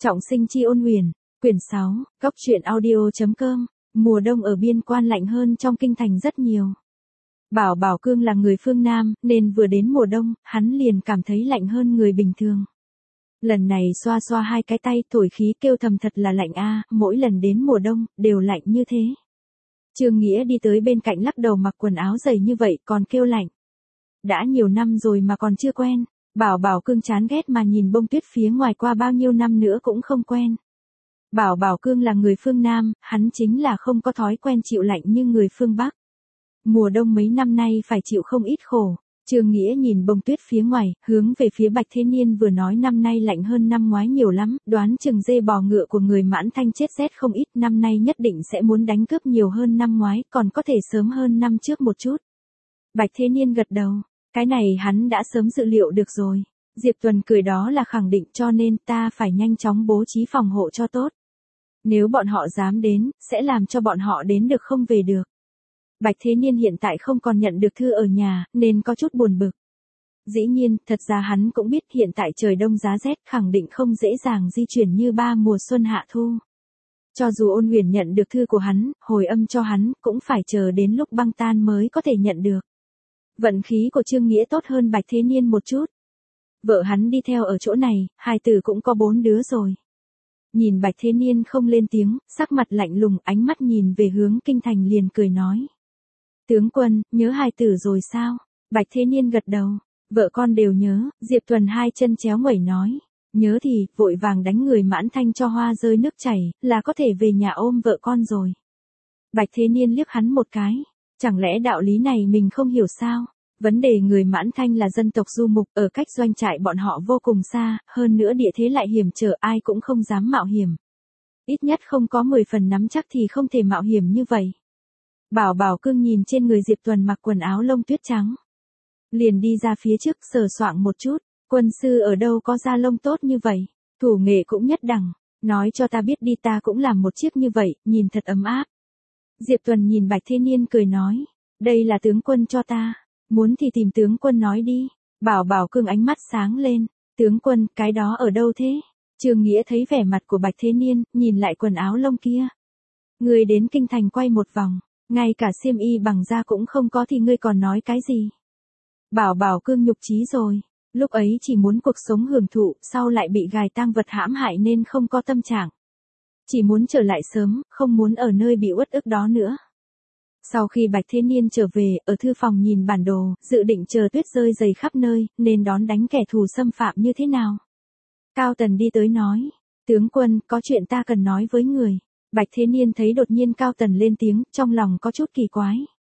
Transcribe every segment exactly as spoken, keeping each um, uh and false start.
Trọng sinh chi ôn huyền, quyển sáu, góc truyện audio.com, mùa đông ở biên quan lạnh hơn trong kinh thành rất nhiều. Bảo Bảo Cương là người phương Nam, nên vừa đến mùa đông, hắn liền cảm thấy lạnh hơn người bình thường. Lần này xoa xoa hai cái tay thổi khí kêu thầm thật là lạnh a, mỗi lần đến mùa đông, đều lạnh như thế. Trương Nghĩa đi tới bên cạnh lắc đầu mặc quần áo dày như vậy còn kêu lạnh. Đã nhiều năm rồi mà còn chưa quen. Bảo Bảo Cương chán ghét mà nhìn bông tuyết phía ngoài qua bao nhiêu năm nữa cũng không quen. Bảo Bảo Cương là người phương Nam, hắn chính là không có thói quen chịu lạnh như người phương Bắc. Mùa đông mấy năm nay phải chịu không ít khổ. Trương Nghĩa nhìn bông tuyết phía ngoài, hướng về phía Bạch Thế Niên vừa nói năm nay lạnh hơn năm ngoái nhiều lắm, đoán chừng dê bò ngựa của người Mãn Thanh chết rét không ít, năm nay nhất định sẽ muốn đánh cướp nhiều hơn năm ngoái, còn có thể sớm hơn năm trước một chút. Bạch Thế Niên gật đầu. Cái này hắn đã sớm dự liệu được rồi. Diệp Tuần cười đó là khẳng định, cho nên ta phải nhanh chóng bố trí phòng hộ cho tốt. Nếu bọn họ dám đến, sẽ làm cho bọn họ đến được không về được. Bạch Thế Niên hiện tại không còn nhận được thư ở nhà, nên có chút buồn bực. Dĩ nhiên, thật ra hắn cũng biết hiện tại trời đông giá rét khẳng định không dễ dàng di chuyển như ba mùa xuân hạ thu. Cho dù Ôn Huyền nhận được thư của hắn, hồi âm cho hắn, cũng phải chờ đến lúc băng tan mới có thể nhận được. Vận khí của Trương Nghĩa tốt hơn Bạch Thế Niên một chút. Vợ hắn đi theo ở chỗ này, hai tử cũng có bốn đứa rồi. Nhìn Bạch Thế Niên không lên tiếng, sắc mặt lạnh lùng, ánh mắt nhìn về hướng kinh thành liền cười nói. Tướng quân, nhớ hai tử rồi sao? Bạch Thế Niên gật đầu. Vợ con đều nhớ, Diệp Tuần hai chân chéo nguẩy nói. Nhớ thì, vội vàng đánh người Mãn Thanh cho hoa rơi nước chảy, là có thể về nhà ôm vợ con rồi. Bạch Thế Niên liếc hắn một cái. Chẳng lẽ đạo lý này mình không hiểu sao? Vấn đề người Mãn Thanh là dân tộc du mục, ở cách doanh trại bọn họ vô cùng xa, hơn nữa địa thế lại hiểm trở, ai cũng không dám mạo hiểm. Ít nhất không có mười phần nắm chắc thì không thể mạo hiểm như vậy. Bảo Bảo Cương nhìn trên người Diệp Tuần mặc quần áo lông tuyết trắng. Liền đi ra phía trước sờ soạng một chút, quân sư ở đâu có da lông tốt như vậy, thủ nghệ cũng nhất đẳng, nói cho ta biết đi ta cũng làm một chiếc như vậy, nhìn thật ấm áp. Diệp Tuần nhìn Bạch Thế Niên cười nói, đây là tướng quân cho ta, muốn thì tìm tướng quân nói đi. Bảo Bảo Cương ánh mắt sáng lên, tướng quân, cái đó ở đâu thế? Trương Nghĩa thấy vẻ mặt của Bạch Thế Niên, nhìn lại quần áo lông kia. Ngươi đến kinh thành quay một vòng, ngay cả xiêm y bằng da cũng không có thì ngươi còn nói cái gì? Bảo Bảo Cương nhục chí rồi, lúc ấy chỉ muốn cuộc sống hưởng thụ, sau lại bị gài tang vật hãm hại nên không có tâm trạng. Chỉ muốn trở lại sớm, không muốn ở nơi bị uất ức đó nữa. Sau khi Bạch Thế Niên trở về, ở thư phòng nhìn bản đồ, dự định chờ tuyết rơi dày khắp nơi, nên đón đánh kẻ thù xâm phạm như thế nào. Cao Tần đi tới nói, tướng quân, có chuyện ta cần nói với người. Bạch Thế Niên thấy đột nhiên Cao Tần lên tiếng, trong lòng có chút kỳ quái.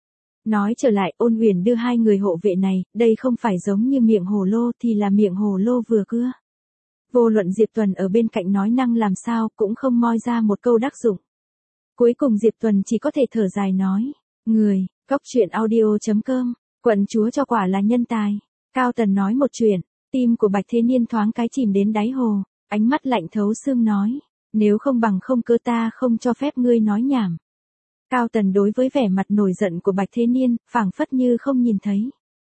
Nói trở lại, Ôn Huyền đưa hai người hộ vệ này, đây không phải giống như miệng hồ lô thì là miệng hồ lô vừa cưa. Vô luận Diệp Tuần ở bên cạnh nói năng làm sao cũng không moi ra một câu đắc dụng. Cuối cùng Diệp Tuần chỉ có thể thở dài nói, người, góc truyện audio.com, quận chúa cho quả là nhân tài. Cao Tần nói một chuyện, tim của Bạch Thế Niên thoáng cái chìm đến đáy hồ, ánh mắt lạnh thấu xương nói, nếu không bằng không cơ ta không cho phép ngươi nói nhảm. Cao Tần đối với vẻ mặt nổi giận của Bạch Thế Niên, phảng phất như không nhìn thấy.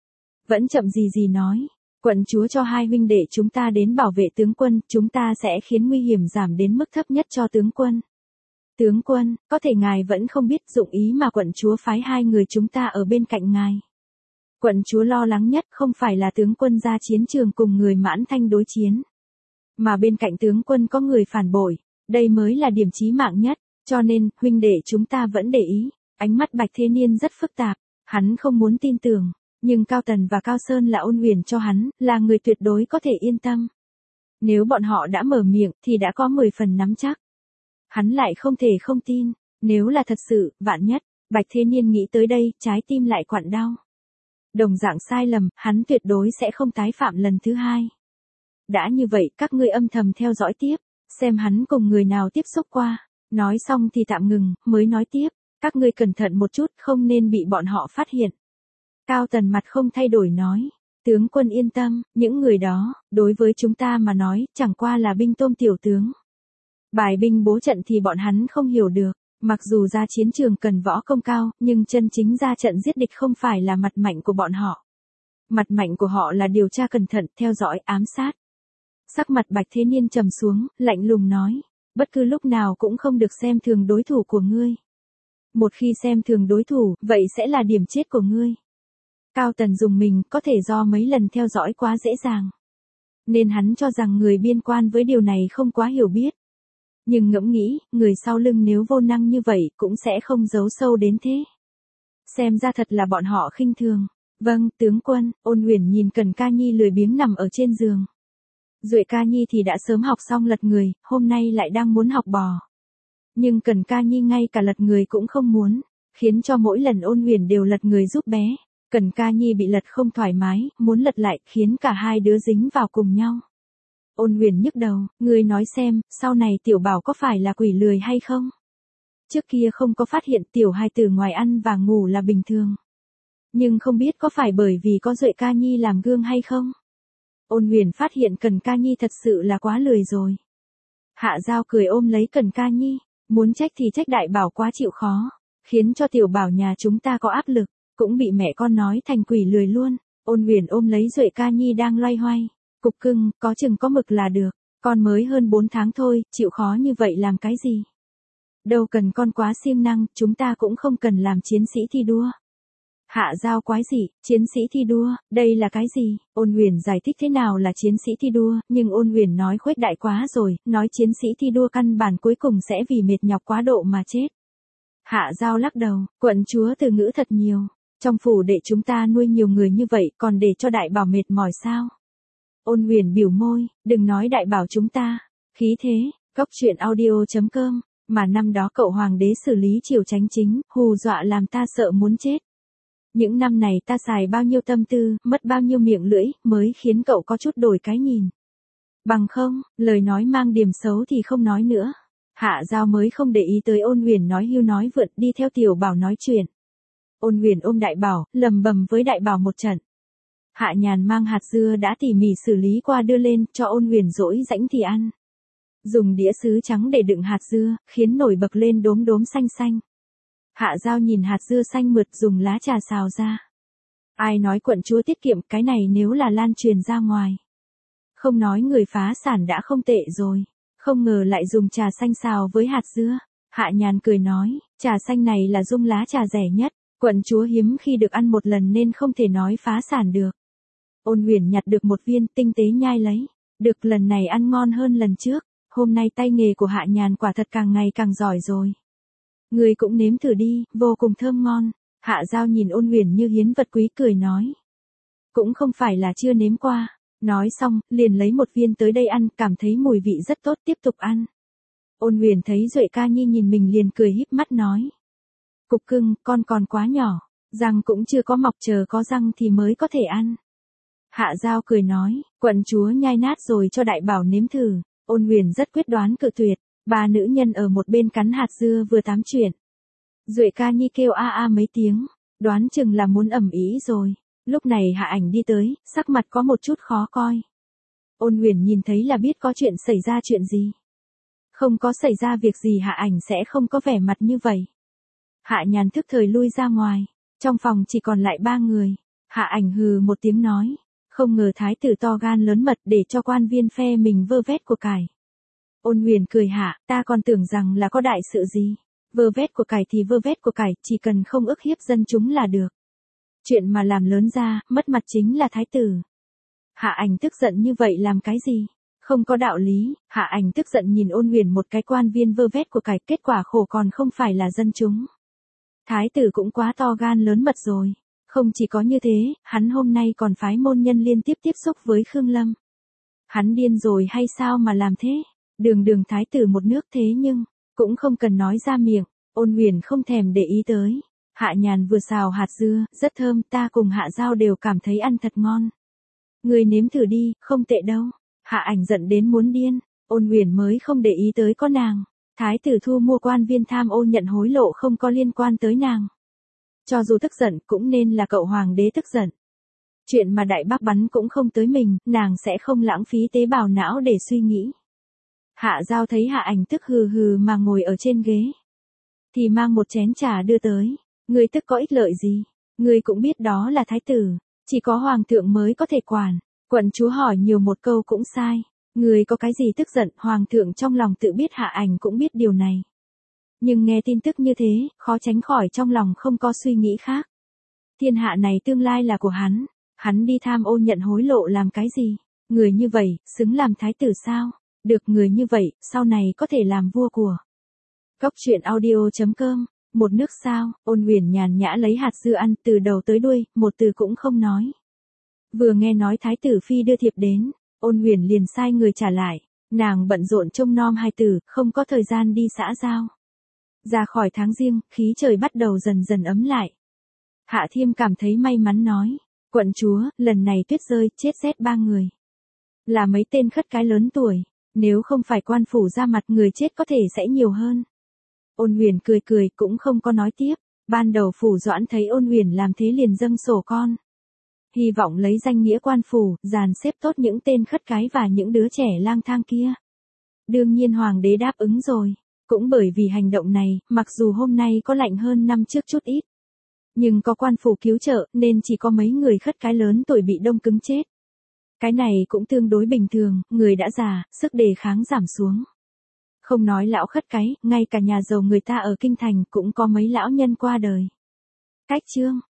Vẫn chậm gì gì nói, quận chúa cho hai huynh đệ chúng ta đến bảo vệ tướng quân, chúng ta sẽ khiến nguy hiểm giảm đến mức thấp nhất cho tướng quân. Tướng quân, có thể ngài vẫn không biết dụng ý mà quận chúa phái hai người chúng ta ở bên cạnh ngài. Quận chúa lo lắng nhất không phải là tướng quân ra chiến trường cùng người Mãn Thanh đối chiến, mà bên cạnh tướng quân có người phản bội, đây mới là điểm chí mạng nhất, cho nên, huynh đệ chúng ta vẫn để ý. Ánh mắt Bạch Thế Niên rất phức tạp, hắn không muốn tin tưởng, nhưng Cao Tần và Cao Sơn là Ôn Huyền cho hắn, là người tuyệt đối có thể yên tâm. Nếu bọn họ đã mở miệng thì đã có mười phần nắm chắc. Hắn lại không thể không tin, nếu là thật sự, vạn nhất, Bạch Thế Niên nghĩ tới đây, trái tim lại quặn đau. Đồng dạng sai lầm, hắn tuyệt đối sẽ không tái phạm lần thứ hai. Đã như vậy, các ngươi âm thầm theo dõi tiếp, xem hắn cùng người nào tiếp xúc qua. Nói xong thì tạm ngừng, mới nói tiếp, các ngươi cẩn thận một chút, không nên bị bọn họ phát hiện. Cao Tần mặt không thay đổi nói, tướng quân yên tâm, những người đó, đối với chúng ta mà nói, chẳng qua là binh tôm tiểu tướng. Bài binh bố trận thì bọn hắn không hiểu được, mặc dù ra chiến trường cần võ công cao, nhưng chân chính ra trận giết địch không phải là mặt mạnh của bọn họ. Mặt mạnh của họ là điều tra cẩn thận, theo dõi, ám sát. Sắc mặt Bạch Thế Niên trầm xuống, lạnh lùng nói, bất cứ lúc nào cũng không được xem thường đối thủ của ngươi. Một khi xem thường đối thủ, vậy sẽ là điểm chết của ngươi. Cao Tần dùng mình, có thể do mấy lần theo dõi quá dễ dàng. Nên hắn cho rằng người biên quan với điều này không quá hiểu biết. Nhưng ngẫm nghĩ, người sau lưng nếu vô năng như vậy cũng sẽ không giấu sâu đến thế. Xem ra thật là bọn họ khinh thường. Vâng, tướng quân. Ôn Uyển nhìn Cẩn Ca Nhi lười biếng nằm ở trên giường. Duệ Ca Nhi thì đã sớm học xong lật người, hôm nay lại đang muốn học bò. Nhưng Cẩn Ca Nhi ngay cả lật người cũng không muốn, khiến cho mỗi lần Ôn Uyển đều lật người giúp bé. Cẩn Ca Nhi bị lật không thoải mái, muốn lật lại, khiến cả hai đứa dính vào cùng nhau. Ôn Uyển nhức đầu, ngươi nói xem, sau này tiểu bảo có phải là quỷ lười hay không? Trước kia không có phát hiện tiểu hai tử ngoài ăn và ngủ là bình thường. Nhưng không biết có phải bởi vì có Duệ Ca Nhi làm gương hay không? Ôn Uyển phát hiện Cẩn Ca Nhi thật sự là quá lười rồi. Hạ Giao cười ôm lấy Cẩn Ca Nhi, muốn trách thì trách đại bảo quá chịu khó, khiến cho tiểu bảo nhà chúng ta có áp lực, cũng bị mẹ con nói thành quỷ lười luôn. Ôn Uyển ôm lấy Duệ Ca Nhi đang loay hoay, cục cưng, có chừng có mực là được, con mới hơn bốn tháng thôi, chịu khó như vậy làm cái gì? Đâu cần con quá siêng năng, chúng ta cũng không cần làm chiến sĩ thi đua. Hạ Giao quái dị, chiến sĩ thi đua, đây là cái gì? Ôn Uyển giải thích thế nào là chiến sĩ thi đua, nhưng Ôn Uyển nói khuếch đại quá rồi, nói chiến sĩ thi đua căn bản cuối cùng sẽ vì mệt nhọc quá độ mà chết. Hạ Giao lắc đầu, quận chúa từ ngữ thật nhiều, trong phủ để chúng ta nuôi nhiều người như vậy còn để cho đại bảo mệt mỏi sao? Ôn Uyển biểu môi, đừng nói đại bảo chúng ta, khí thế, cốc truyện audio chấm com, mà năm đó cậu hoàng đế xử lý triều chánh chính, hù dọa làm ta sợ muốn chết. Những năm này ta xài bao nhiêu tâm tư, mất bao nhiêu miệng lưỡi, mới khiến cậu có chút đổi cái nhìn. Bằng không, lời nói mang điểm xấu thì không nói nữa. Hạ Giao mới không để ý tới Ôn Uyển nói hưu nói vượt đi theo tiểu bảo nói chuyện. Ôn Uyển ôm đại bảo, lầm bầm với đại bảo một trận. Hạ Nhàn mang hạt dưa đã tỉ mỉ xử lý qua đưa lên, cho Ôn Uyển dỗi rãnh thì ăn. Dùng đĩa sứ trắng để đựng hạt dưa, khiến nổi bật lên đốm đốm xanh xanh. Hạ Giao nhìn hạt dưa xanh mượt dùng lá trà xào ra. Ai nói quận chúa tiết kiệm, cái này nếu là lan truyền ra ngoài. Không nói người phá sản đã không tệ rồi, không ngờ lại dùng trà xanh xào với hạt dưa. Hạ Nhàn cười nói, trà xanh này là dung lá trà rẻ nhất, quận chúa hiếm khi được ăn một lần nên không thể nói phá sản được. Ôn Uyển nhặt được một viên tinh tế nhai lấy, được lần này ăn ngon hơn lần trước, hôm nay tay nghề của Hạ Nhàn quả thật càng ngày càng giỏi rồi. Người cũng nếm thử đi, vô cùng thơm ngon. Hạ Giao nhìn Ôn Uyển như hiến vật quý cười nói. Cũng không phải là chưa nếm qua. Nói xong, liền lấy một viên tới đây ăn, cảm thấy mùi vị rất tốt, tiếp tục ăn. Ôn Uyển thấy Duệ Ca Nhi nhìn mình liền cười híp mắt nói. Cục cưng, con còn quá nhỏ, răng cũng chưa có mọc, chờ có răng thì mới có thể ăn. Hạ Giao cười nói, quận chúa nhai nát rồi cho đại bảo nếm thử. Ôn Uyển rất quyết đoán cự tuyệt. Ba nữ nhân ở một bên cắn hạt dưa vừa tám chuyện. Duệ Ca Nhi kêu a a mấy tiếng, đoán chừng là muốn ầm ĩ rồi. Lúc này Hạ Ảnh đi tới, sắc mặt có một chút khó coi. Ôn Uyển nhìn thấy là biết có chuyện xảy ra chuyện gì. Không có xảy ra việc gì Hạ Ảnh sẽ không có vẻ mặt như vậy. Hạ Nhàn thức thời lui ra ngoài, trong phòng chỉ còn lại ba người. Hạ Ảnh hừ một tiếng nói, không ngờ thái tử to gan lớn mật để cho quan viên phe mình vơ vét của cải. Ôn Uyển cười hạ, ta còn tưởng rằng là có đại sự gì. Vơ vét của cải thì vơ vét của cải, chỉ cần không ức hiếp dân chúng là được. Chuyện mà làm lớn ra, mất mặt chính là thái tử. Hạ Ảnh tức giận như vậy làm cái gì? Không có đạo lý. Hạ Ảnh tức giận nhìn Ôn Uyển một cái quan viên vơ vét của cải, kết quả khổ còn không phải là dân chúng. Thái tử cũng quá to gan lớn mật rồi. Không chỉ có như thế, hắn hôm nay còn phái môn nhân liên tiếp tiếp xúc với Khương Lâm. Hắn điên rồi hay sao mà làm thế? Đường đường thái tử một nước thế nhưng, cũng không cần nói ra miệng. Ôn Uyển không thèm để ý tới. Hạ Nhàn vừa xào hạt dưa, rất thơm, ta cùng Hạ Giao đều cảm thấy ăn thật ngon. Người nếm thử đi, không tệ đâu. Hạ Ảnh giận đến muốn điên, Ôn Uyển mới không để ý tới có nàng. Thái tử thu mua quan viên tham ô nhận hối lộ không có liên quan tới nàng. Cho dù tức giận cũng nên là cậu hoàng đế tức giận. Chuyện mà đại bác bắn cũng không tới mình, nàng sẽ không lãng phí tế bào não để suy nghĩ. Hạ Giao thấy Hạ Ảnh tức hừ hừ mà ngồi ở trên ghế. Thì mang một chén trà đưa tới. Ngươi tức có ích lợi gì? Ngươi cũng biết đó là thái tử. Chỉ có hoàng thượng mới có thể quản. Quận chúa hỏi nhiều một câu cũng sai. Người có cái gì tức giận, hoàng thượng trong lòng tự biết Hạ Ảnh cũng biết điều này. Nhưng nghe tin tức như thế, khó tránh khỏi trong lòng không có suy nghĩ khác. Thiên hạ này tương lai là của hắn, hắn đi tham ô nhận hối lộ làm cái gì? Người như vậy, xứng làm thái tử sao? Được người như vậy, sau này có thể làm vua của. Góc truyện audio chấm com, một nước sao, Ôn Uyển nhàn nhã lấy hạt dưa ăn từ đầu tới đuôi, một từ cũng không nói. Vừa nghe nói thái tử phi đưa thiệp đến, Ôn Uyển liền sai người trả lại, nàng bận rộn trông nom hai tử, không có thời gian đi xã giao. Ra khỏi tháng riêng, khí trời bắt đầu dần dần ấm lại. Hạ Thiêm cảm thấy may mắn nói, quận chúa, lần này tuyết rơi, chết rét ba người. Là mấy tên khất cái lớn tuổi, nếu không phải quan phủ ra mặt người chết có thể sẽ nhiều hơn. Ôn Uyển cười cười cũng không có nói tiếp, ban đầu phủ Doãn thấy Ôn Uyển làm thế liền dâng sổ con. Hy vọng lấy danh nghĩa quan phủ, dàn xếp tốt những tên khất cái và những đứa trẻ lang thang kia. Đương nhiên hoàng đế đáp ứng rồi, cũng bởi vì hành động này, mặc dù hôm nay có lạnh hơn năm trước chút ít. Nhưng có quan phủ cứu trợ nên chỉ có mấy người khất cái lớn tuổi bị đông cứng chết. Cái này cũng tương đối bình thường, người đã già, sức đề kháng giảm xuống. Không nói lão khất cái, ngay cả nhà giàu người ta ở kinh thành cũng có mấy lão nhân qua đời. Cách chương